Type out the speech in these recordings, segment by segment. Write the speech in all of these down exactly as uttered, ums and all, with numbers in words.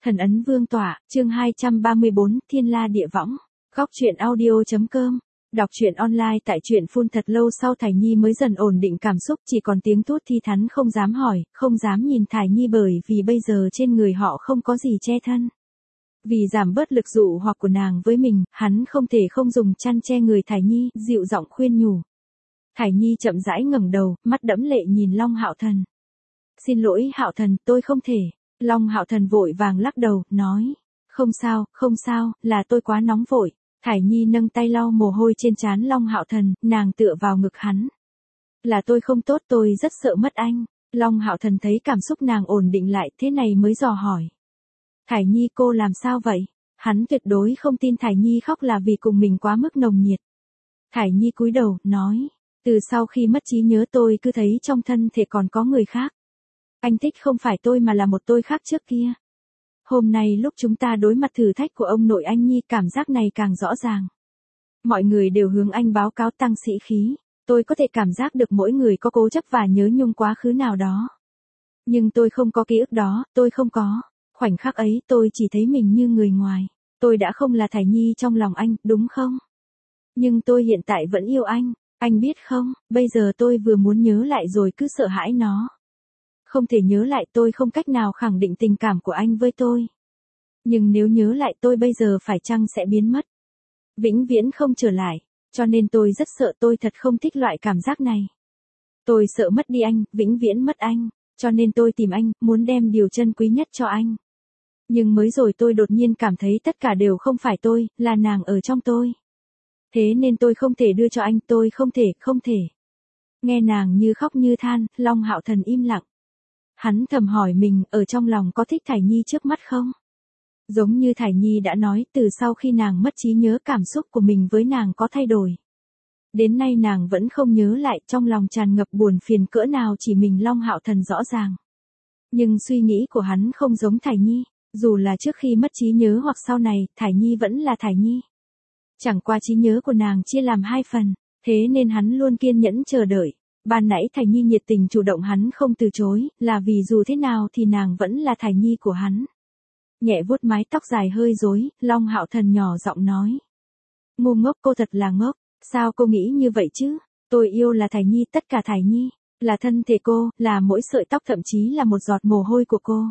Thần ấn vương tỏa, chương hai trăm ba mươi bốn, Thiên La Địa Võng. Góc truyện audio.com. Đọc truyện online tại truyện phun. Thật lâu sau Thải Nhi mới dần ổn định cảm xúc, chỉ còn tiếng thút thi thắn không dám hỏi, không dám nhìn Thải Nhi bởi vì bây giờ trên người họ không có gì che thân. Vì giảm bớt lực dụ hoặc của nàng với mình, hắn không thể không dùng chăn che người Thải Nhi, dịu giọng khuyên nhủ. Thải Nhi chậm rãi ngẩng đầu, mắt đẫm lệ nhìn Long Hạo Thần. Xin lỗi Hạo Thần, tôi không thể. Long Hạo Thần vội vàng lắc đầu, nói. Không sao, không sao, là tôi quá nóng vội. Thải Nhi nâng tay lau mồ hôi trên trán Long Hạo Thần, nàng tựa vào ngực hắn. Là tôi không tốt, tôi rất sợ mất anh. Long Hạo Thần thấy cảm xúc nàng ổn định lại, thế này mới dò hỏi. Thải Nhi, cô làm sao vậy? Hắn tuyệt đối không tin Thải Nhi khóc là vì cùng mình quá mức nồng nhiệt. Thải Nhi cúi đầu, nói. Từ sau khi mất trí nhớ tôi cứ thấy trong thân thể còn có người khác. Anh thích không phải tôi mà là một tôi khác trước kia. Hôm nay lúc chúng ta đối mặt thử thách của ông nội anh Nhi, cảm giác này càng rõ ràng. Mọi người đều hướng anh báo cáo tăng sĩ khí. Tôi có thể cảm giác được mỗi người có cố chấp và nhớ nhung quá khứ nào đó. Nhưng tôi không có ký ức đó, tôi không có. Khoảnh khắc ấy tôi chỉ thấy mình như người ngoài. Tôi đã không là Thải Nhi trong lòng anh, đúng không? Nhưng tôi hiện tại vẫn yêu anh. Anh biết không, bây giờ tôi vừa muốn nhớ lại rồi cứ sợ hãi nó. Không thể nhớ lại, tôi không cách nào khẳng định tình cảm của anh với tôi. Nhưng nếu nhớ lại tôi bây giờ phải chăng sẽ biến mất. Vĩnh viễn không trở lại. Cho nên tôi rất sợ, tôi thật không thích loại cảm giác này. Tôi sợ mất đi anh, vĩnh viễn mất anh. Cho nên tôi tìm anh, muốn đem điều chân quý nhất cho anh. Nhưng mới rồi tôi đột nhiên cảm thấy tất cả đều không phải tôi, là nàng ở trong tôi. Thế nên tôi không thể đưa cho anh, tôi không thể, không thể. Nghe nàng như khóc như than, Long Hạo Thần im lặng. Hắn thầm hỏi mình, ở trong lòng có thích Thải Nhi trước mắt không? Giống như Thải Nhi đã nói, từ sau khi nàng mất trí nhớ, cảm xúc của mình với nàng có thay đổi. Đến nay nàng vẫn không nhớ lại, trong lòng tràn ngập buồn phiền cỡ nào chỉ mình Long Hạo Thần rõ ràng. Nhưng suy nghĩ của hắn không giống Thải Nhi, dù là trước khi mất trí nhớ hoặc sau này, Thải Nhi vẫn là Thải Nhi. Chẳng qua trí nhớ của nàng chia làm hai phần, thế nên hắn luôn kiên nhẫn chờ đợi. Ban nãy Thải Nhi nhiệt tình chủ động hắn không từ chối, là vì dù thế nào thì nàng vẫn là Thải Nhi của hắn. Nhẹ vuốt mái tóc dài hơi rối, Long Hạo Thần nhỏ giọng nói. Ngu ngốc, cô thật là ngốc, sao cô nghĩ như vậy chứ? Tôi yêu là Thải Nhi, tất cả Thải Nhi, là thân thể cô, là mỗi sợi tóc, thậm chí là một giọt mồ hôi của cô.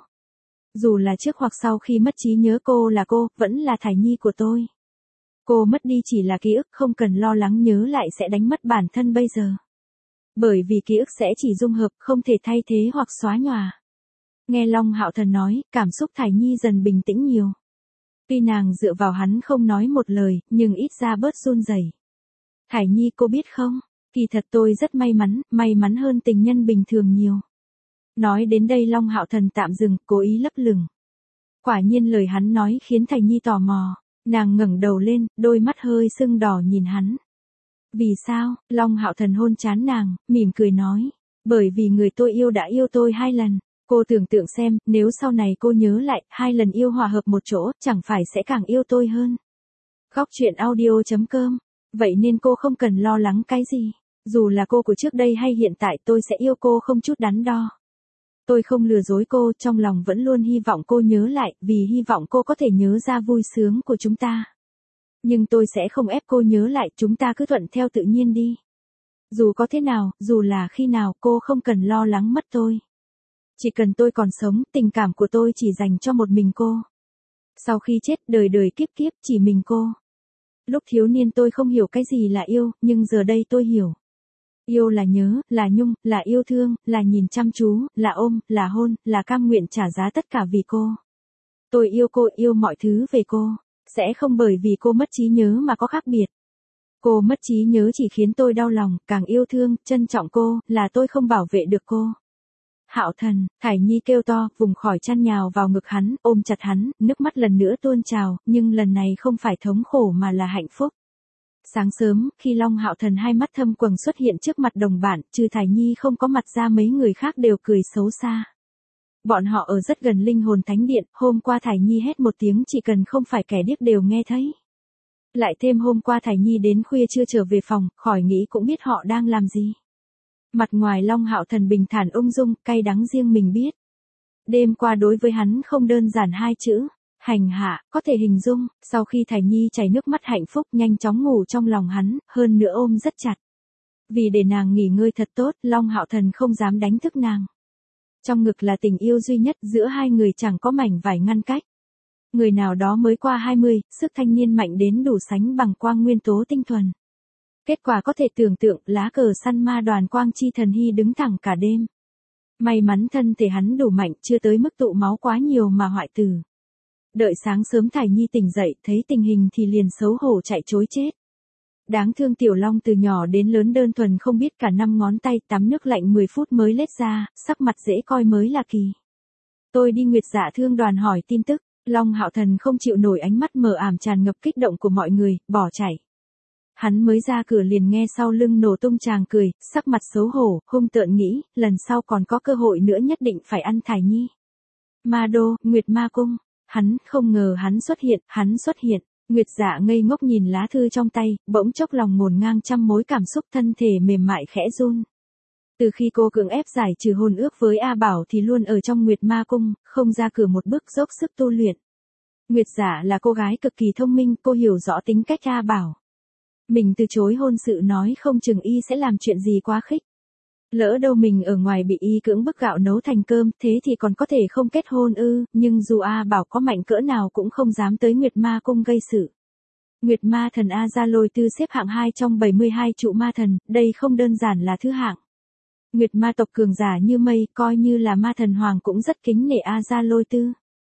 Dù là trước hoặc sau khi mất trí nhớ, cô là cô, vẫn là Thải Nhi của tôi. Cô mất đi chỉ là ký ức, không cần lo lắng nhớ lại sẽ đánh mất bản thân bây giờ. Bởi vì ký ức sẽ chỉ dung hợp, không thể thay thế hoặc xóa nhòa. Nghe Long Hạo Thần nói, cảm xúc Thải Nhi dần bình tĩnh nhiều. Tuy nàng dựa vào hắn không nói một lời, nhưng ít ra bớt run rẩy. Thải Nhi, cô biết không, kỳ thật tôi rất may mắn, may mắn hơn tình nhân bình thường nhiều. Nói đến đây Long Hạo Thần tạm dừng, cố ý lấp lửng. Quả nhiên lời hắn nói khiến Thải Nhi tò mò. Nàng ngẩng đầu lên, đôi mắt hơi sưng đỏ nhìn hắn. Vì sao? Long Hạo Thần hôn trán nàng, mỉm cười nói. Bởi vì người tôi yêu đã yêu tôi hai lần. Cô tưởng tượng xem, nếu sau này cô nhớ lại, hai lần yêu hòa hợp một chỗ, chẳng phải sẽ càng yêu tôi hơn. Góc truyện audio.com. Vậy nên cô không cần lo lắng cái gì. Dù là cô của trước đây hay hiện tại, tôi sẽ yêu cô không chút đắn đo. Tôi không lừa dối cô, trong lòng vẫn luôn hy vọng cô nhớ lại, vì hy vọng cô có thể nhớ ra vui sướng của chúng ta. Nhưng tôi sẽ không ép cô nhớ lại, chúng ta cứ thuận theo tự nhiên đi. Dù có thế nào, dù là khi nào, cô không cần lo lắng mất tôi. Chỉ cần tôi còn sống, tình cảm của tôi chỉ dành cho một mình cô. Sau khi chết, đời đời kiếp kiếp, chỉ mình cô. Lúc thiếu niên tôi không hiểu cái gì là yêu, nhưng giờ đây tôi hiểu. Yêu là nhớ, là nhung, là yêu thương, là nhìn chăm chú, là ôm, là hôn, là cam nguyện trả giá tất cả vì cô. Tôi yêu cô, yêu mọi thứ về cô. Sẽ không bởi vì cô mất trí nhớ mà có khác biệt. Cô mất trí nhớ chỉ khiến tôi đau lòng, càng yêu thương, trân trọng cô, là tôi không bảo vệ được cô. Hạo Thần, Thải Nhi kêu to, vùng khỏi chăn nhào vào ngực hắn, ôm chặt hắn, nước mắt lần nữa tuôn trào, nhưng lần này không phải thống khổ mà là hạnh phúc. Sáng sớm, khi Long Hạo Thần hai mắt thâm quầng xuất hiện trước mặt đồng bạn, trừ Thải Nhi không có mặt ra mấy người khác đều cười xấu xa. Bọn họ ở rất gần linh hồn thánh điện, hôm qua Thải Nhi hét một tiếng chỉ cần không phải kẻ điếc đều nghe thấy. Lại thêm hôm qua Thải Nhi đến khuya chưa trở về phòng, khỏi nghĩ cũng biết họ đang làm gì. Mặt ngoài Long Hạo Thần bình thản ung dung, cay đắng riêng mình biết. Đêm qua đối với hắn không đơn giản hai chữ, hành hạ, có thể hình dung, sau khi Thải Nhi chảy nước mắt hạnh phúc nhanh chóng ngủ trong lòng hắn, hơn nữa ôm rất chặt. Vì để nàng nghỉ ngơi thật tốt, Long Hạo Thần không dám đánh thức nàng. Trong ngực là tình yêu duy nhất, giữa hai người chẳng có mảnh vải ngăn cách. Người nào đó mới qua hai mươi, sức thanh niên mạnh đến đủ sánh bằng quang nguyên tố tinh thuần. Kết quả có thể tưởng tượng, lá cờ săn ma đoàn quang chi thần hy đứng thẳng cả đêm. May mắn thân thể hắn đủ mạnh, chưa tới mức tụ máu quá nhiều mà hoại tử. Đợi sáng sớm Thải Nhi tỉnh dậy, thấy tình hình thì liền xấu hổ chạy trối chết. Đáng thương Tiểu Long từ nhỏ đến lớn đơn thuần không biết cả năm ngón tay, tắm nước lạnh mười phút mới lết ra, sắc mặt dễ coi mới là kỳ. Tôi đi Nguyệt Dạ Thương đoàn hỏi tin tức, Long Hạo Thần không chịu nổi ánh mắt mờ ảm tràn ngập kích động của mọi người, bỏ chạy. Hắn mới ra cửa liền nghe sau lưng nổ tung chàng cười, sắc mặt xấu hổ, hung tợn nghĩ, lần sau còn có cơ hội nữa nhất định phải ăn Thải Nhi. Ma Đô, Nguyệt Ma Cung, hắn không ngờ hắn xuất hiện, hắn xuất hiện. Nguyệt Dạ ngây ngốc nhìn lá thư trong tay, bỗng chốc lòng ngổn ngang trăm mối cảm xúc, thân thể mềm mại khẽ run. Từ khi cô cưỡng ép giải trừ hôn ước với A Bảo thì luôn ở trong Nguyệt Ma Cung, không ra cửa một bước, dốc sức tu luyện. Nguyệt Dạ là cô gái cực kỳ thông minh, cô hiểu rõ tính cách A Bảo. Mình từ chối hôn sự nói không chừng y sẽ làm chuyện gì quá khích. Lỡ đâu mình ở ngoài bị y cưỡng bức gạo nấu thành cơm, thế thì còn có thể không kết hôn ư, nhưng dù A Bảo có mạnh cỡ nào cũng không dám tới Nguyệt Ma Cung gây sự. Nguyệt Ma Thần A Gia Lôi Tư xếp hạng hai trong bảy mươi hai trụ ma thần, đây không đơn giản là thứ hạng. Nguyệt Ma tộc cường giả như mây, coi như là ma thần hoàng cũng rất kính nể A Gia Lôi Tư.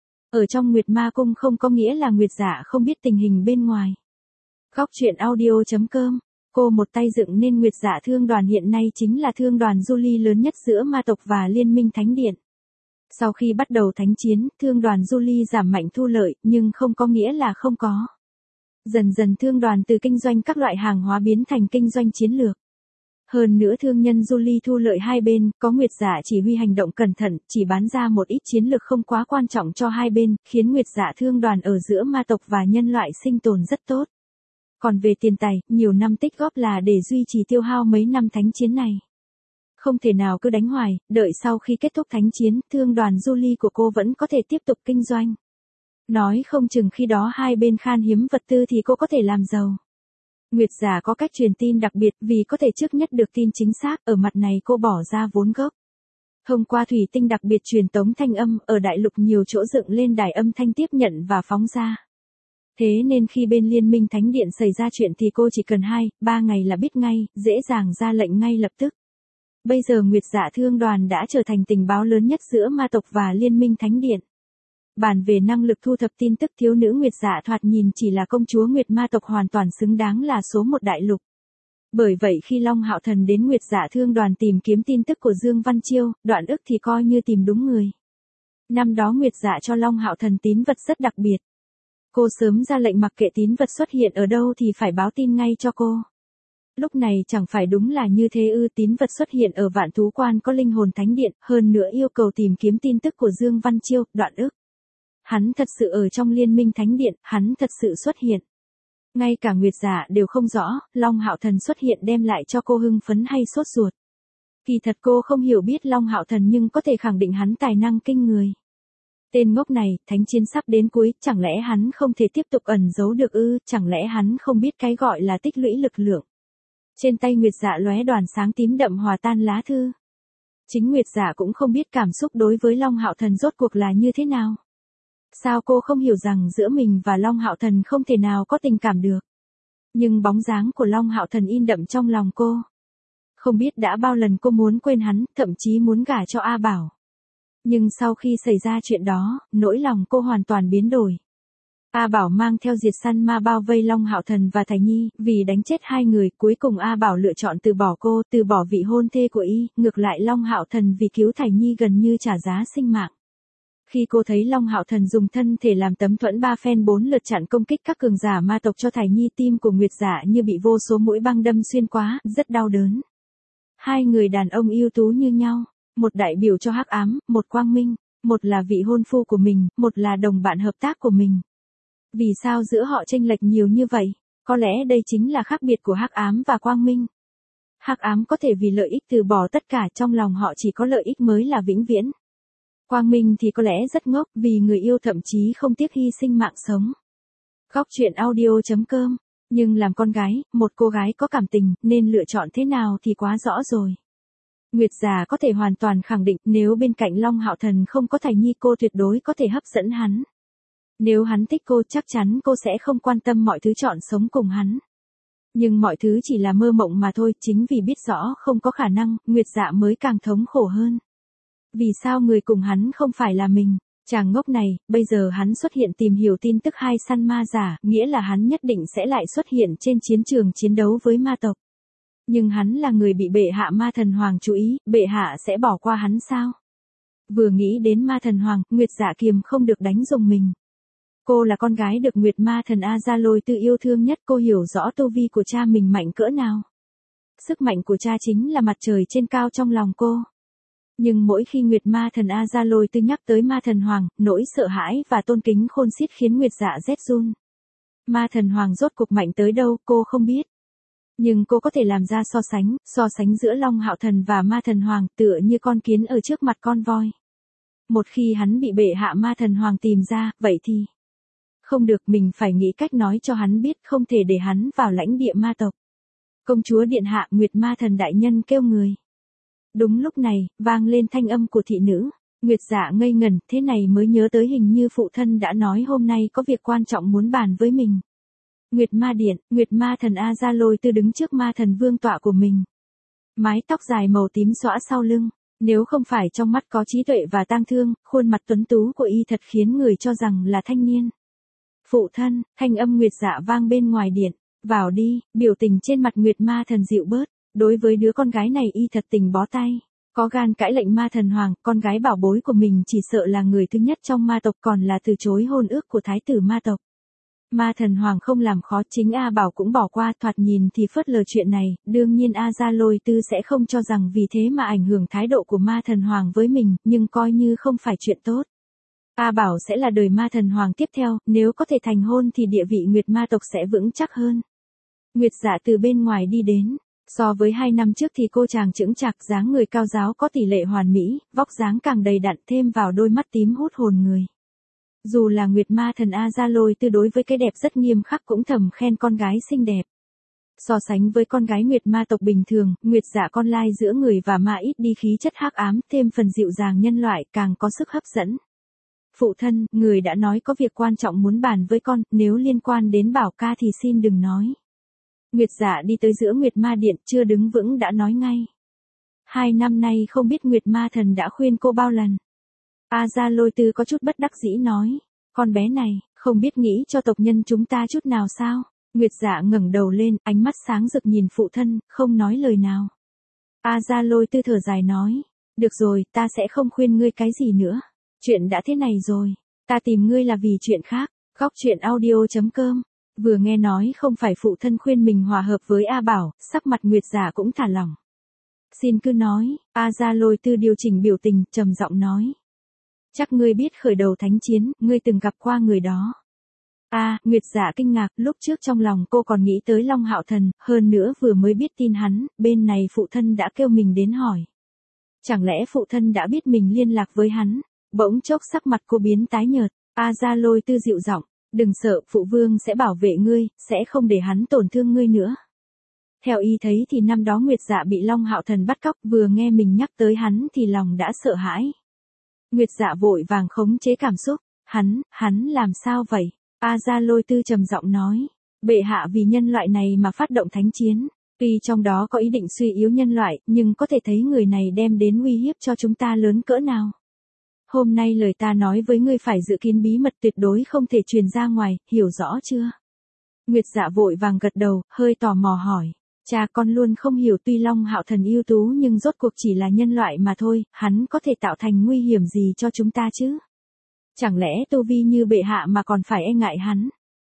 Ở trong Nguyệt Ma Cung không có nghĩa là Nguyệt Dạ không biết tình hình bên ngoài. Góc truyện audio chấm com, cô một tay dựng nên Nguyệt Dạ Thương đoàn, hiện nay chính là thương đoàn du ly lớn nhất giữa ma tộc và Liên minh Thánh Điện. Sau khi bắt đầu thánh chiến, thương đoàn du ly giảm mạnh thu lợi, nhưng không có nghĩa là không có. Dần dần thương đoàn từ kinh doanh các loại hàng hóa biến thành kinh doanh chiến lược. Hơn nữa thương nhân du ly thu lợi hai bên, có Nguyệt Dạ chỉ huy hành động cẩn thận, chỉ bán ra một ít chiến lược không quá quan trọng cho hai bên, khiến Nguyệt Dạ Thương đoàn ở giữa ma tộc và nhân loại sinh tồn rất tốt. Còn về tiền tài, nhiều năm tích góp là để duy trì tiêu hao mấy năm thánh chiến này. Không thể nào cứ đánh hoài, đợi sau khi kết thúc thánh chiến, thương đoàn du ly của cô vẫn có thể tiếp tục kinh doanh. Nói không chừng khi đó hai bên khan hiếm vật tư thì cô có thể làm giàu. Nguyệt Dạ có cách truyền tin đặc biệt, vì có thể trước nhất được tin chính xác, ở mặt này cô bỏ ra vốn gốc. Thông qua thủy tinh đặc biệt truyền tống thanh âm, ở đại lục nhiều chỗ dựng lên đài âm thanh tiếp nhận và phóng ra. Thế nên khi bên Liên minh Thánh Điện xảy ra chuyện thì cô chỉ cần hai, ba ngày là biết ngay, dễ dàng ra lệnh ngay lập tức. Bây giờ Nguyệt Dạ Thương đoàn đã trở thành tình báo lớn nhất giữa ma tộc và Liên minh Thánh Điện. Bàn về năng lực thu thập tin tức, thiếu nữ Nguyệt Dạ thoạt nhìn chỉ là công chúa Nguyệt ma tộc hoàn toàn xứng đáng là số một đại lục. Bởi vậy khi Long Hạo Thần đến Nguyệt Dạ Thương đoàn tìm kiếm tin tức của Dương Văn Chiêu, Đoạn Ức thì coi như tìm đúng người. Năm đó Nguyệt Dạ cho Long Hạo Thần tín vật rất đặc biệt. Cô sớm ra lệnh mặc kệ tín vật xuất hiện ở đâu thì phải báo tin ngay cho cô. Lúc này chẳng phải đúng là như thế ư, tín vật xuất hiện ở Vạn Thú Quan có linh hồn thánh điện, hơn nữa yêu cầu tìm kiếm tin tức của Dương Văn Chiêu, Đoạn Ức. Hắn thật sự ở trong Liên minh Thánh Điện, hắn thật sự xuất hiện. Ngay cả Nguyệt Dạ đều không rõ, Long Hạo Thần xuất hiện đem lại cho cô hưng phấn hay sốt ruột. Kỳ thật cô không hiểu biết Long Hạo Thần nhưng có thể khẳng định hắn tài năng kinh người. Tên ngốc này, thánh chiến sắp đến cuối, chẳng lẽ hắn không thể tiếp tục ẩn giấu được ư, chẳng lẽ hắn không biết cái gọi là tích lũy lực lượng. Trên tay Nguyệt Dạ lóe đoàn sáng tím đậm hòa tan lá thư. Chính Nguyệt Dạ cũng không biết cảm xúc đối với Long Hạo Thần rốt cuộc là như thế nào. Sao cô không hiểu rằng giữa mình và Long Hạo Thần không thể nào có tình cảm được. Nhưng bóng dáng của Long Hạo Thần in đậm trong lòng cô. Không biết đã bao lần cô muốn quên hắn, thậm chí muốn gả cho A Bảo. Nhưng sau khi xảy ra chuyện đó, nỗi lòng cô hoàn toàn biến đổi. A Bảo mang theo diệt săn ma bao vây Long Hạo Thần và Thải Nhi, vì đánh chết hai người, cuối cùng A Bảo lựa chọn từ bỏ cô, từ bỏ vị hôn thê của y, ngược lại Long Hạo Thần vì cứu Thải Nhi gần như trả giá sinh mạng. Khi cô thấy Long Hạo Thần dùng thân thể làm tấm thuẫn ba phen bốn lượt chặn công kích các cường giả ma tộc cho Thải Nhi, tim của Nguyệt Dạ như bị vô số mũi băng đâm xuyên quá, rất đau đớn. Hai người đàn ông ưu tú như nhau, một đại biểu cho hắc ám, một quang minh, một là vị hôn phu của mình, một là đồng bạn hợp tác của mình. Vì sao giữa họ chênh lệch nhiều như vậy? Có lẽ đây chính là khác biệt của hắc ám và quang minh. Hắc ám có thể vì lợi ích từ bỏ tất cả, trong lòng họ chỉ có lợi ích mới là vĩnh viễn. Quang Minh thì có lẽ rất ngốc vì người yêu thậm chí không tiếc hy sinh mạng sống. Góc truyện audio.com. Nhưng làm con gái, một cô gái có cảm tình, nên lựa chọn thế nào thì quá rõ rồi. Nguyệt Giả có thể hoàn toàn khẳng định nếu bên cạnh Long Hạo Thần không có Thải Nhi cô tuyệt đối có thể hấp dẫn hắn. Nếu hắn thích cô chắc chắn cô sẽ không quan tâm mọi thứ chọn sống cùng hắn. Nhưng mọi thứ chỉ là mơ mộng mà thôi, chính vì biết rõ không có khả năng, Nguyệt Dạ mới càng thống khổ hơn. Vì sao người cùng hắn không phải là mình? Chàng ngốc này, bây giờ hắn xuất hiện tìm hiểu tin tức hai săn ma giả, nghĩa là hắn nhất định sẽ lại xuất hiện trên chiến trường chiến đấu với ma tộc. Nhưng hắn là người bị bệ hạ ma thần hoàng chú ý, bệ hạ sẽ bỏ qua hắn sao? Vừa nghĩ đến ma thần hoàng, Nguyệt Dạ kiềm không được đánh dùng mình. Cô là con gái được Nguyệt ma thần A Gia Lôi Tư yêu thương nhất, cô hiểu rõ tu vi của cha mình mạnh cỡ nào. Sức mạnh của cha chính là mặt trời trên cao trong lòng cô. Nhưng mỗi khi Nguyệt ma thần A Gia Lôi Tư nhắc tới ma thần hoàng, nỗi sợ hãi và tôn kính khôn xiết khiến Nguyệt Dạ rét run. Ma thần hoàng rốt cuộc mạnh tới đâu cô không biết. Nhưng cô có thể làm ra so sánh, so sánh giữa Long Hạo Thần và ma thần hoàng tựa như con kiến ở trước mặt con voi. Một khi hắn bị bệ hạ ma thần hoàng tìm ra, vậy thì... Không được, mình phải nghĩ cách nói cho hắn biết, không thể để hắn vào lãnh địa ma tộc. Công chúa điện hạ, Nguyệt ma thần đại nhân kêu người. Đúng lúc này, vang lên thanh âm của thị nữ. Nguyệt Dạ ngây ngẩn, thế này mới nhớ tới hình như phụ thân đã nói hôm nay có việc quan trọng muốn bàn với mình. Nguyệt ma điện, Nguyệt ma thần A Gia Lôi Tư đứng trước ma thần vương tọa của mình. Mái tóc dài màu tím xõa sau lưng. Nếu không phải trong mắt có trí tuệ và tang thương, khuôn mặt tuấn tú của y thật khiến người cho rằng là thanh niên. Phụ thân, thanh âm Nguyệt Dạ vang bên ngoài điện. Vào đi, biểu tình trên mặt Nguyệt ma thần dịu bớt. Đối với đứa con gái này y thật tình bó tay. Có gan cãi lệnh ma thần hoàng, con gái bảo bối của mình chỉ sợ là người thứ nhất trong ma tộc còn là từ chối hôn ước của thái tử ma tộc. Ma thần hoàng không làm khó, chính A Bảo cũng bỏ qua, thoạt nhìn thì phớt lờ chuyện này, đương nhiên A Gia Lôi Tư sẽ không cho rằng vì thế mà ảnh hưởng thái độ của ma thần hoàng với mình, nhưng coi như không phải chuyện tốt. A Bảo sẽ là đời ma thần hoàng tiếp theo, nếu có thể thành hôn thì địa vị Nguyệt ma tộc sẽ vững chắc hơn. Nguyệt Dạ từ bên ngoài đi đến. So với hai năm trước thì cô chàng chững chạc, dáng người cao ráo có tỷ lệ hoàn mỹ, vóc dáng càng đầy đặn thêm vào đôi mắt tím hút hồn người. Dù là Nguyệt ma thần A Gia Lôi Tư đối với cái đẹp rất nghiêm khắc cũng thầm khen con gái xinh đẹp. So sánh với con gái Nguyệt ma tộc bình thường, Nguyệt Dạ con lai giữa người và ma ít đi khí chất hắc ám, thêm phần dịu dàng nhân loại, càng có sức hấp dẫn. Phụ thân, người đã nói có việc quan trọng muốn bàn với con, nếu liên quan đến Bảo ca thì xin đừng nói. Nguyệt Dạ đi tới giữa Nguyệt ma điện, chưa đứng vững đã nói ngay. Hai năm nay không biết Nguyệt ma thần đã khuyên cô bao lần. A Gia Lôi Tư có chút bất đắc dĩ nói. Con bé này, không biết nghĩ cho tộc nhân chúng ta chút nào sao? Nguyệt Dạ ngẩng đầu lên, ánh mắt sáng rực nhìn phụ thân, không nói lời nào. A Gia Lôi Tư thở dài nói. Được rồi, ta sẽ không khuyên ngươi cái gì nữa. Chuyện đã thế này rồi. Ta tìm ngươi là vì chuyện khác. Góc truyện audio.com. Vừa nghe nói không phải phụ thân khuyên mình hòa hợp với A Bảo, sắc mặt Nguyệt Dạ cũng thả lỏng. Xin cứ nói, A Gia Lôi Tư điều chỉnh biểu tình, trầm giọng nói. Chắc ngươi biết khởi đầu thánh chiến, ngươi từng gặp qua người đó. A, à, Nguyệt Dạ kinh ngạc, lúc trước trong lòng cô còn nghĩ tới Long Hạo Thần, hơn nữa vừa mới biết tin hắn, bên này phụ thân đã kêu mình đến hỏi. Chẳng lẽ phụ thân đã biết mình liên lạc với hắn? Bỗng chốc sắc mặt cô biến tái nhợt, A Gia Lôi Tư dịu giọng. Đừng sợ, phụ vương sẽ bảo vệ ngươi, sẽ không để hắn tổn thương ngươi nữa. Theo y thấy thì năm đó Nguyệt Dạ bị Long Hạo Thần bắt cóc, vừa nghe mình nhắc tới hắn thì lòng đã sợ hãi. Nguyệt Dạ vội vàng khống chế cảm xúc, hắn, hắn làm sao vậy? A Gia Lôi Tư trầm giọng nói, bệ hạ vì nhân loại này mà phát động thánh chiến, tuy trong đó có ý định suy yếu nhân loại, nhưng có thể thấy người này đem đến uy hiếp cho chúng ta lớn cỡ nào. Hôm nay lời ta nói với ngươi phải giữ kín bí mật, tuyệt đối không thể truyền ra ngoài, hiểu rõ chưa? Nguyệt Dạ vội vàng gật đầu, hơi tò mò hỏi. Cha con luôn không hiểu, tuy Long Hạo Thần ưu tú nhưng rốt cuộc chỉ là nhân loại mà thôi, hắn có thể tạo thành nguy hiểm gì cho chúng ta chứ? Chẳng lẽ tu vi như bệ hạ mà còn phải e ngại hắn?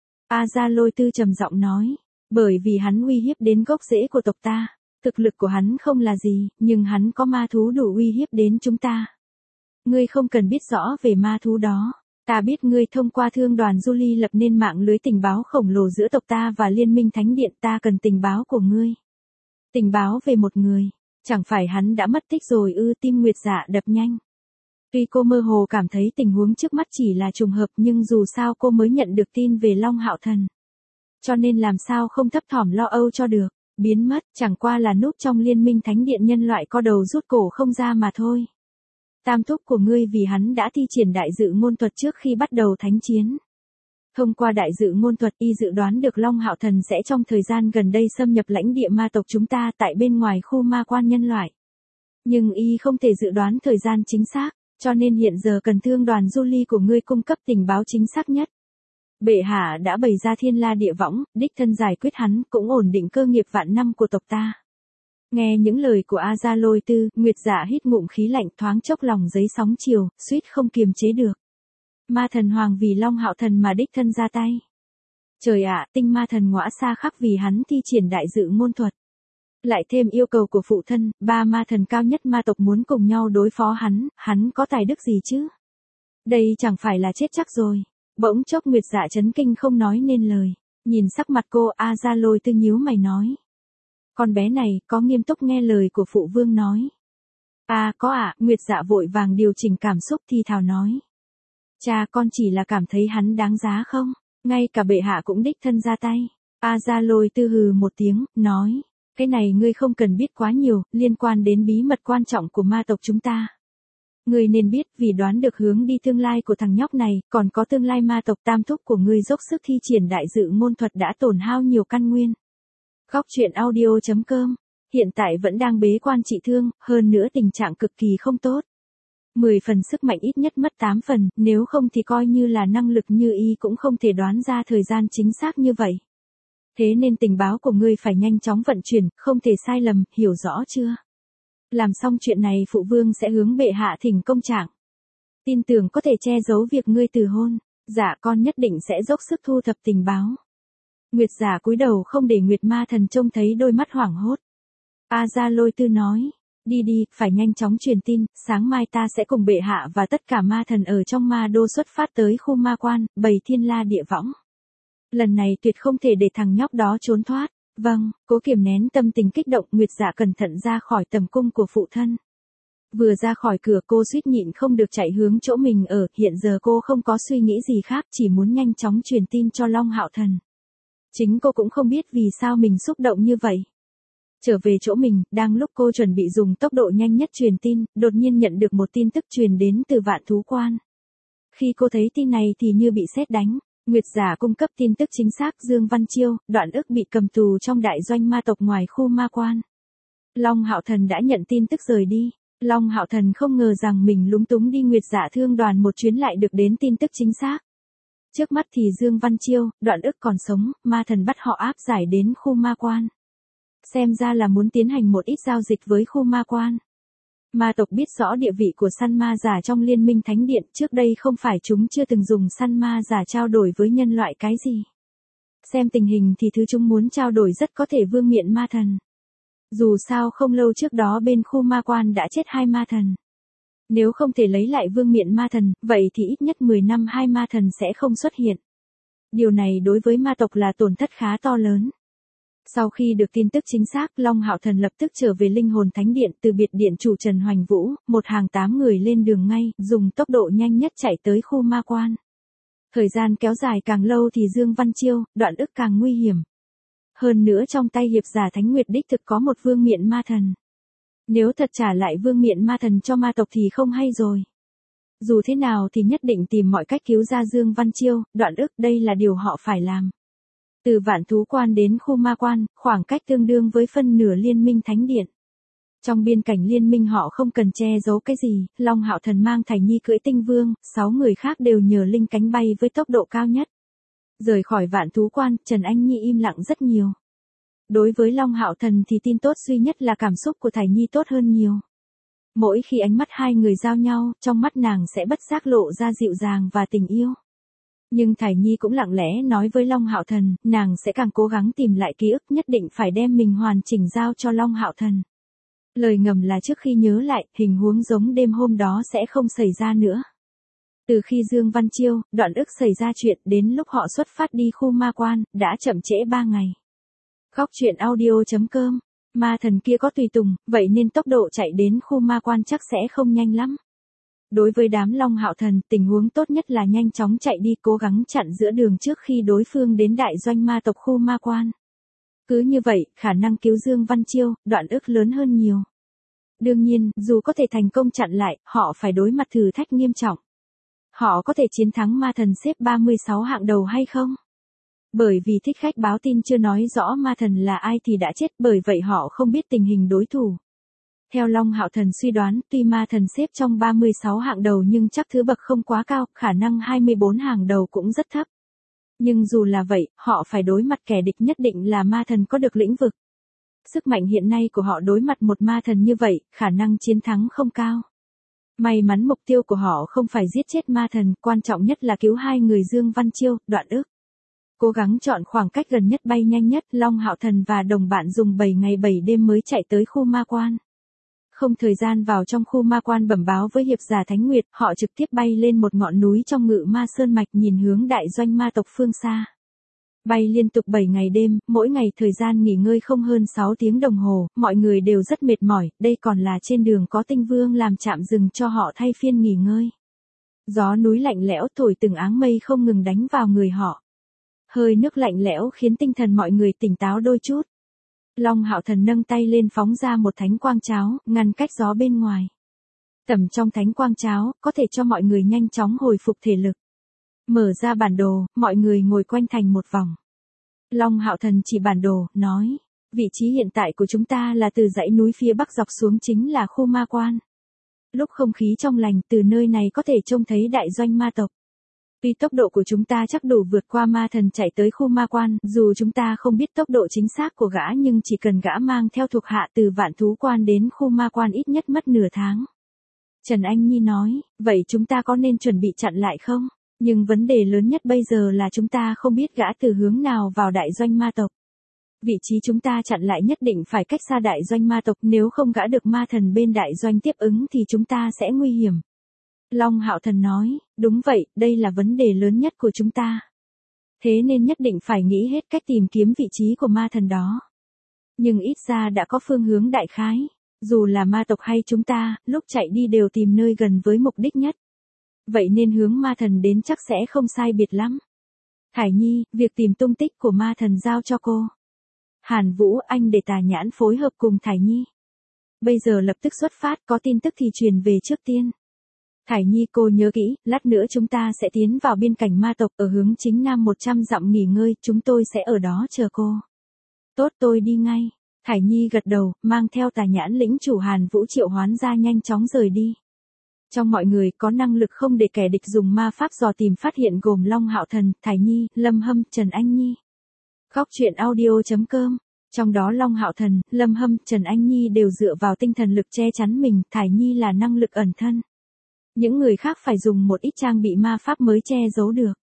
A Gia Lôi Tư trầm giọng nói. Bởi vì hắn uy hiếp đến gốc rễ của tộc ta. Thực lực của hắn không là gì, nhưng hắn có ma thú đủ uy hiếp đến chúng ta. Ngươi không cần biết rõ về ma thú đó. Ta biết ngươi thông qua thương đoàn Du Ly lập nên mạng lưới tình báo khổng lồ giữa tộc ta và Liên minh Thánh Điện, ta cần tình báo của ngươi. Tình báo về một người, chẳng phải hắn đã mất tích rồi ư? Tim Nguyệt Dạ đập nhanh. Tuy cô mơ hồ cảm thấy tình huống trước mắt chỉ là trùng hợp nhưng dù sao cô mới nhận được tin về Long Hạo Thần. Cho nên làm sao không thấp thỏm lo âu cho được, biến mất chẳng qua là núp trong liên minh thánh điện nhân loại co đầu rút cổ không ra mà thôi. Tam thúc của ngươi vì hắn đã thi triển đại dự ngôn thuật trước khi bắt đầu thánh chiến. Thông qua đại dự ngôn thuật y dự đoán được Long Hạo Thần sẽ trong thời gian gần đây xâm nhập lãnh địa ma tộc chúng ta tại bên ngoài khu ma quan nhân loại. Nhưng y không thể dự đoán thời gian chính xác, cho nên hiện giờ cần thương đoàn du ly của ngươi cung cấp tình báo chính xác nhất. Bệ hạ đã bày ra thiên la địa võng, đích thân giải quyết hắn cũng ổn định cơ nghiệp vạn năm của tộc ta. Nghe những lời của A Gia Lôi Tư, Nguyệt Dạ hít ngụm khí lạnh thoáng chốc lòng giấy sóng chiều, suýt không kiềm chế được. Ma thần hoàng vì Long Hạo Thần mà đích thân ra tay. Trời ạ, tinh ma thần ngõa xa khắc vì hắn thi triển đại dự ngôn thuật. Lại thêm yêu cầu của phụ thân, ba ma thần cao nhất ma tộc muốn cùng nhau đối phó hắn, hắn có tài đức gì chứ? Đây chẳng phải là chết chắc rồi. Bỗng chốc Nguyệt Dạ chấn kinh không nói nên lời. Nhìn sắc mặt cô, A Gia Lôi Tư nhíu mày nói. Con bé này có nghiêm túc nghe lời của phụ vương nói. À có ạ, à, Nguyệt Dạ vội vàng điều chỉnh cảm xúc thì thào nói. Cha con chỉ là cảm thấy hắn đáng giá không? Ngay cả bệ hạ cũng đích thân ra tay. A Gia Lôi Tư hừ một tiếng, nói. Cái này ngươi không cần biết quá nhiều, liên quan đến bí mật quan trọng của ma tộc chúng ta. Ngươi nên biết vì đoán được hướng đi tương lai của thằng nhóc này, còn có tương lai ma tộc tam thúc của ngươi dốc sức thi triển đại dự ngôn thuật đã tổn hao nhiều căn nguyên. Góc truyện audio chấm com. Hiện tại vẫn đang bế quan trị thương, hơn nữa tình trạng cực kỳ không tốt. mười phần sức mạnh ít nhất mất tám phần, nếu không thì coi như là năng lực như y cũng không thể đoán ra thời gian chính xác như vậy. Thế nên tình báo của ngươi phải nhanh chóng vận chuyển, không thể sai lầm, hiểu rõ chưa? Làm xong chuyện này phụ vương sẽ hướng bệ hạ thỉnh công trạng. Tin tưởng có thể che giấu việc ngươi từ hôn, dạ con nhất định sẽ dốc sức thu thập tình báo. Nguyệt Dạ cúi đầu không để Nguyệt Ma Thần trông thấy đôi mắt hoảng hốt. A Gia Lôi Tư nói, đi đi, phải nhanh chóng truyền tin, sáng mai ta sẽ cùng bệ hạ và tất cả ma thần ở trong ma đô xuất phát tới khu ma quan, bày thiên la địa võng. Lần này tuyệt không thể để thằng nhóc đó trốn thoát. Vâng, cố kiềm nén tâm tình kích động, Nguyệt Dạ cẩn thận ra khỏi tầm cung của phụ thân. Vừa ra khỏi cửa cô suýt nhịn không được chạy hướng chỗ mình ở, hiện giờ cô không có suy nghĩ gì khác, chỉ muốn nhanh chóng truyền tin cho Long Hạo Thần. Chính cô cũng không biết vì sao mình xúc động như vậy. Trở về chỗ mình, đang lúc cô chuẩn bị dùng tốc độ nhanh nhất truyền tin, đột nhiên nhận được một tin tức truyền đến từ Vạn Thú Quan. Khi cô thấy tin này thì như bị sét đánh. Nguyệt Dạ cung cấp tin tức chính xác, Dương Văn Chiêu, Đoạn Ức bị cầm tù trong đại doanh ma tộc ngoài khu ma quan. Long Hạo Thần đã nhận tin tức rời đi. Long Hạo Thần không ngờ rằng mình lúng túng đi Nguyệt Dạ thương đoàn một chuyến lại được đến tin tức chính xác. Trước mắt thì Dương Văn Chiêu, Đoạn Ức còn sống, ma thần bắt họ áp giải đến khu ma quan. Xem ra là muốn tiến hành một ít giao dịch với khu ma quan. Ma tộc biết rõ địa vị của săn ma giả trong liên minh thánh điện, trước đây không phải chúng chưa từng dùng săn ma giả trao đổi với nhân loại cái gì. Xem tình hình thì thứ chúng muốn trao đổi rất có thể vương miện ma thần. Dù sao không lâu trước đó bên khu ma quan đã chết hai ma thần. Nếu không thể lấy lại vương miện ma thần, vậy thì ít nhất mười năm hai ma thần sẽ không xuất hiện. Điều này đối với ma tộc là tổn thất khá to lớn. Sau khi được tin tức chính xác, Long Hạo Thần lập tức trở về linh hồn thánh điện, từ biệt điện chủ Trần Hoành Vũ, một hàng tám người lên đường ngay, dùng tốc độ nhanh nhất chạy tới khu ma quan. Thời gian kéo dài càng lâu thì Dương Văn Chiêu, Đoạn Ức càng nguy hiểm. Hơn nữa trong tay hiệp giả Thánh Nguyệt đích thực có một vương miện ma thần. Nếu thật trả lại vương miện ma thần cho ma tộc thì không hay rồi. Dù thế nào thì nhất định tìm mọi cách cứu ra Dương Văn Chiêu, Đoạn Ức, đây là điều họ phải làm. Từ Vạn Thú Quan đến khu ma quan, khoảng cách tương đương với phân nửa liên minh thánh điện. Trong biên cảnh liên minh họ không cần che giấu cái gì, Long Hạo Thần mang Thải Nhi cưỡi tinh vương, sáu người khác đều nhờ linh cánh bay với tốc độ cao nhất. Rời khỏi Vạn Thú Quan, Trần Anh Nhi im lặng rất nhiều. Đối với Long Hạo Thần thì tin tốt duy nhất là cảm xúc của Thải Nhi tốt hơn nhiều. Mỗi khi ánh mắt hai người giao nhau, trong mắt nàng sẽ bất giác lộ ra dịu dàng và tình yêu. Nhưng Thải Nhi cũng lặng lẽ nói với Long Hạo Thần, nàng sẽ càng cố gắng tìm lại ký ức, nhất định phải đem mình hoàn chỉnh giao cho Long Hạo Thần. Lời ngầm là trước khi nhớ lại, hình huống giống đêm hôm đó sẽ không xảy ra nữa. Từ khi Dương Văn Chiêu, Đoạn Ức xảy ra chuyện đến lúc họ xuất phát đi khu ma quan, đã chậm trễ ba ngày. Góc truyện audio chấm com, ma thần kia có tùy tùng, vậy nên tốc độ chạy đến khu ma quan chắc sẽ không nhanh lắm. Đối với đám Long Hạo Thần, tình huống tốt nhất là nhanh chóng chạy đi cố gắng chặn giữa đường trước khi đối phương đến đại doanh ma tộc khu ma quan. Cứ như vậy, khả năng cứu Dương Văn Chiêu, Đoạn Ức lớn hơn nhiều. Đương nhiên, dù có thể thành công chặn lại, họ phải đối mặt thử thách nghiêm trọng. Họ có thể chiến thắng ma thần xếp ba mươi sáu hạng đầu hay không? Bởi vì thích khách báo tin chưa nói rõ ma thần là ai thì đã chết, bởi vậy họ không biết tình hình đối thủ. Theo Long Hạo Thần suy đoán, tuy ma thần xếp trong ba mươi sáu hạng đầu nhưng chắc thứ bậc không quá cao, khả năng hai mươi bốn hàng đầu cũng rất thấp. Nhưng dù là vậy, họ phải đối mặt kẻ địch nhất định là ma thần có được lĩnh vực. Sức mạnh hiện nay của họ đối mặt một ma thần như vậy, khả năng chiến thắng không cao. May mắn mục tiêu của họ không phải giết chết ma thần, quan trọng nhất là cứu hai người Dương Văn Chiêu, Đoạn Ức. Cố gắng chọn khoảng cách gần nhất bay nhanh nhất, Long Hạo Thần và đồng bạn dùng bảy ngày bảy đêm mới chạy tới khu ma quan. Không thời gian vào trong khu ma quan bẩm báo với hiệp giả Thánh Nguyệt, họ trực tiếp bay lên một ngọn núi trong Ngự Ma Sơn Mạch nhìn hướng đại doanh ma tộc phương xa. Bay liên tục bảy ngày đêm, mỗi ngày thời gian nghỉ ngơi không hơn sáu tiếng đồng hồ, mọi người đều rất mệt mỏi, đây còn là trên đường có Tinh Vương làm trạm dừng cho họ thay phiên nghỉ ngơi. Gió núi lạnh lẽo thổi từng áng mây không ngừng đánh vào người họ. Hơi nước lạnh lẽo khiến tinh thần mọi người tỉnh táo đôi chút. Long Hạo Thần nâng tay lên phóng ra một thánh quang cháo, ngăn cách gió bên ngoài. Tầm trong thánh quang cháo, có thể cho mọi người nhanh chóng hồi phục thể lực. Mở ra bản đồ, mọi người ngồi quanh thành một vòng. Long Hạo Thần chỉ bản đồ, nói, vị trí hiện tại của chúng ta là từ dãy núi phía bắc dọc xuống chính là khu ma quan. Lúc không khí trong lành, từ nơi này có thể trông thấy đại doanh ma tộc. Vì tốc độ của chúng ta chắc đủ vượt qua ma thần chạy tới khu ma quan, dù chúng ta không biết tốc độ chính xác của gã nhưng chỉ cần gã mang theo thuộc hạ từ vạn thú quan đến khu ma quan ít nhất mất nửa tháng. Trần Anh Nhi nói, vậy chúng ta có nên chuẩn bị chặn lại không? Nhưng vấn đề lớn nhất bây giờ là chúng ta không biết gã từ hướng nào vào đại doanh ma tộc. Vị trí chúng ta chặn lại nhất định phải cách xa đại doanh ma tộc, nếu không gã được ma thần bên đại doanh tiếp ứng thì chúng ta sẽ nguy hiểm. Long Hạo Thần nói, đúng vậy, đây là vấn đề lớn nhất của chúng ta. Thế nên nhất định phải nghĩ hết cách tìm kiếm vị trí của ma thần đó. Nhưng ít ra đã có phương hướng đại khái. Dù là ma tộc hay chúng ta, lúc chạy đi đều tìm nơi gần với mục đích nhất. Vậy nên hướng ma thần đến chắc sẽ không sai biệt lắm. Thải Nhi, việc tìm tung tích của ma thần giao cho cô. Hàn Vũ, anh để Tà Nhãn phối hợp cùng Thải Nhi. Bây giờ lập tức xuất phát, có tin tức thì truyền về trước tiên. Thải Nhi, cô nhớ kỹ, lát nữa chúng ta sẽ tiến vào biên cảnh ma tộc ở hướng chính nam một trăm dặm nghỉ ngơi, chúng tôi sẽ ở đó chờ cô. Tốt, tôi đi ngay. Thải Nhi gật đầu, mang theo Tà Nhãn lĩnh chủ Hàn Vũ triệu hoán ra nhanh chóng rời đi. Trong mọi người có năng lực không để kẻ địch dùng ma pháp dò tìm phát hiện gồm Long Hạo Thần, Thải Nhi, Lâm Hâm, Trần Anh Nhi. Góc truyện audio chấm com. Trong đó Long Hạo Thần, Lâm Hâm, Trần Anh Nhi đều dựa vào tinh thần lực che chắn mình, Thải Nhi là năng lực ẩn thân. Những người khác phải dùng một ít trang bị ma pháp mới che giấu được.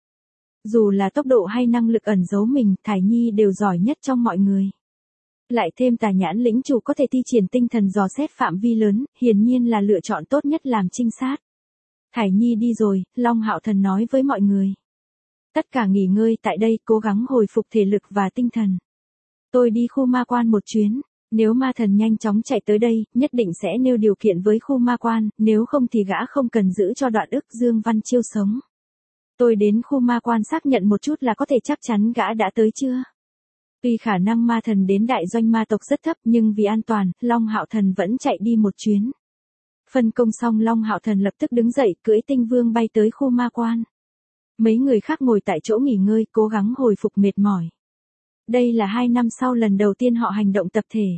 Dù là tốc độ hay năng lực ẩn giấu mình, Thải Nhi đều giỏi nhất trong mọi người. Lại thêm Tà Nhãn lĩnh chủ có thể thi triển tinh thần dò xét phạm vi lớn, hiển nhiên là lựa chọn tốt nhất làm trinh sát. Thải Nhi đi rồi, Long Hạo Thần nói với mọi người. Tất cả nghỉ ngơi tại đây, cố gắng hồi phục thể lực và tinh thần. Tôi đi khu ma quan một chuyến. Nếu ma thần nhanh chóng chạy tới đây, nhất định sẽ nêu điều kiện với khu ma quan, nếu không thì gã không cần giữ cho Đoạn Ức Dương Văn Chiêu sống. Tôi đến khu ma quan xác nhận một chút là có thể chắc chắn gã đã tới chưa. Tuy khả năng ma thần đến đại doanh ma tộc rất thấp nhưng vì an toàn, Long Hạo Thần vẫn chạy đi một chuyến. Phân công xong Long Hạo Thần lập tức đứng dậy cưỡi Tinh Vương bay tới khu ma quan. Mấy người khác ngồi tại chỗ nghỉ ngơi cố gắng hồi phục mệt mỏi. Đây là hai năm sau lần đầu tiên họ hành động tập thể.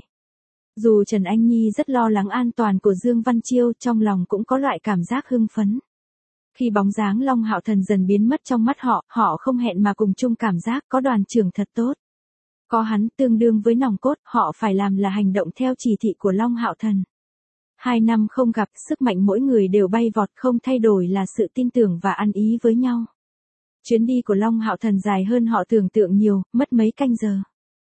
Dù Trần Anh Nhi rất lo lắng an toàn của Dương Văn Chiêu, trong lòng cũng có loại cảm giác hưng phấn. Khi bóng dáng Long Hạo Thần dần biến mất trong mắt họ, họ không hẹn mà cùng chung cảm giác có đoàn trưởng thật tốt. Có hắn tương đương với nòng cốt, họ phải làm là hành động theo chỉ thị của Long Hạo Thần. Hai năm không gặp, sức mạnh mỗi người đều bay vọt, không thay đổi là sự tin tưởng và ăn ý với nhau. Chuyến đi của Long Hạo Thần dài hơn họ tưởng tượng nhiều, mất mấy canh giờ.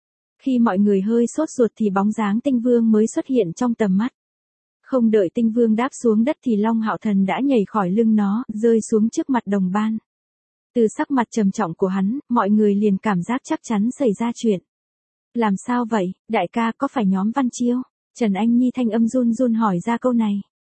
Khi mọi người hơi sốt ruột thì bóng dáng Tinh Vương mới xuất hiện trong tầm mắt. Không đợi Tinh Vương đáp xuống đất thì Long Hạo Thần đã nhảy khỏi lưng nó, rơi xuống trước mặt đồng ban. Từ sắc mặt trầm trọng của hắn, mọi người liền cảm giác chắc chắn xảy ra chuyện. Làm sao vậy, đại ca có phải nhóm Văn Chiêu? Trần Anh Nhi thanh âm run run hỏi ra câu này.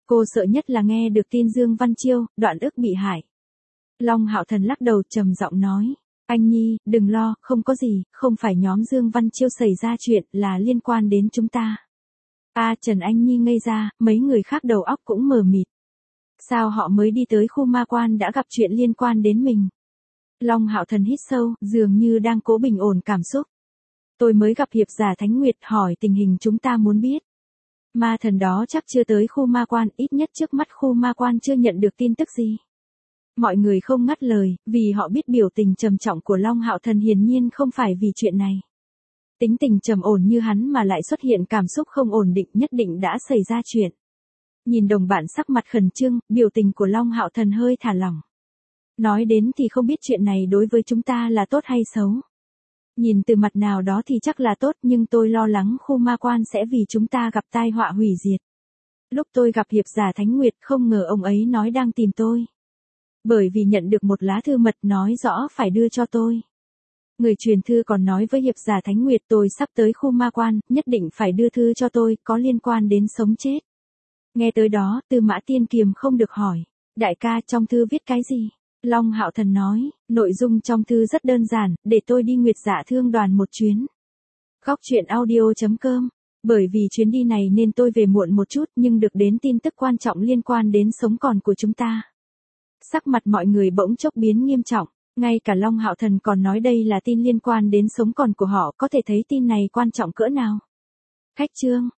Cô sợ nhất là nghe được tin Dương Văn Chiêu, Đoạn Ức bị hại. Long Hạo Thần lắc đầu trầm giọng nói. Anh Nhi, đừng lo, không có gì, không phải nhóm Dương Văn Chiêu xảy ra chuyện, là liên quan đến chúng ta. A Trần Anh Nhi ngây ra, mấy người khác đầu óc cũng mờ mịt. Sao họ mới đi tới khu ma quan đã gặp chuyện liên quan đến mình? Long Hạo Thần hít sâu, dường như đang cố bình ổn cảm xúc. Tôi mới gặp hiệp giả Thánh Nguyệt, hỏi tình hình chúng ta muốn biết. Ma thần đó chắc chưa tới khu ma quan, ít nhất trước mắt khu ma quan chưa nhận được tin tức gì. Mọi người không ngắt lời, vì họ biết biểu tình trầm trọng của Long Hạo Thần hiển nhiên không phải vì chuyện này. Tính tình trầm ổn như hắn mà lại xuất hiện cảm xúc không ổn định, nhất định đã xảy ra chuyện. Nhìn đồng bạn sắc mặt khẩn trương, biểu tình của Long Hạo Thần hơi thả lỏng. Nói đến thì không biết chuyện này đối với chúng ta là tốt hay xấu. Nhìn từ mặt nào đó thì chắc là tốt, nhưng tôi lo lắng khu ma quan sẽ vì chúng ta gặp tai họa hủy diệt. Lúc tôi gặp hiệp giả Thánh Nguyệt không ngờ ông ấy nói đang tìm tôi. Bởi vì nhận được một lá thư mật nói rõ phải đưa cho tôi. Người truyền thư còn nói với hiệp giả Thánh Nguyệt tôi sắp tới khu ma quan, nhất định phải đưa thư cho tôi, có liên quan đến sống chết. Nghe tới đó, Tư Mã Tiên Kiềm không được hỏi. Đại ca, trong thư viết cái gì? Long Hạo Thần nói, nội dung trong thư rất đơn giản, để tôi đi Nguyệt Dạ Thương đoàn một chuyến. Góc truyện audio chấm com. Bởi vì chuyến đi này nên tôi về muộn một chút, nhưng được đến tin tức quan trọng liên quan đến sống còn của chúng ta. Sắc mặt mọi người bỗng chốc biến nghiêm trọng, ngay cả Long Hạo Thần còn nói đây là tin liên quan đến sống còn của họ, có thể thấy tin này quan trọng cỡ nào. Khách trương,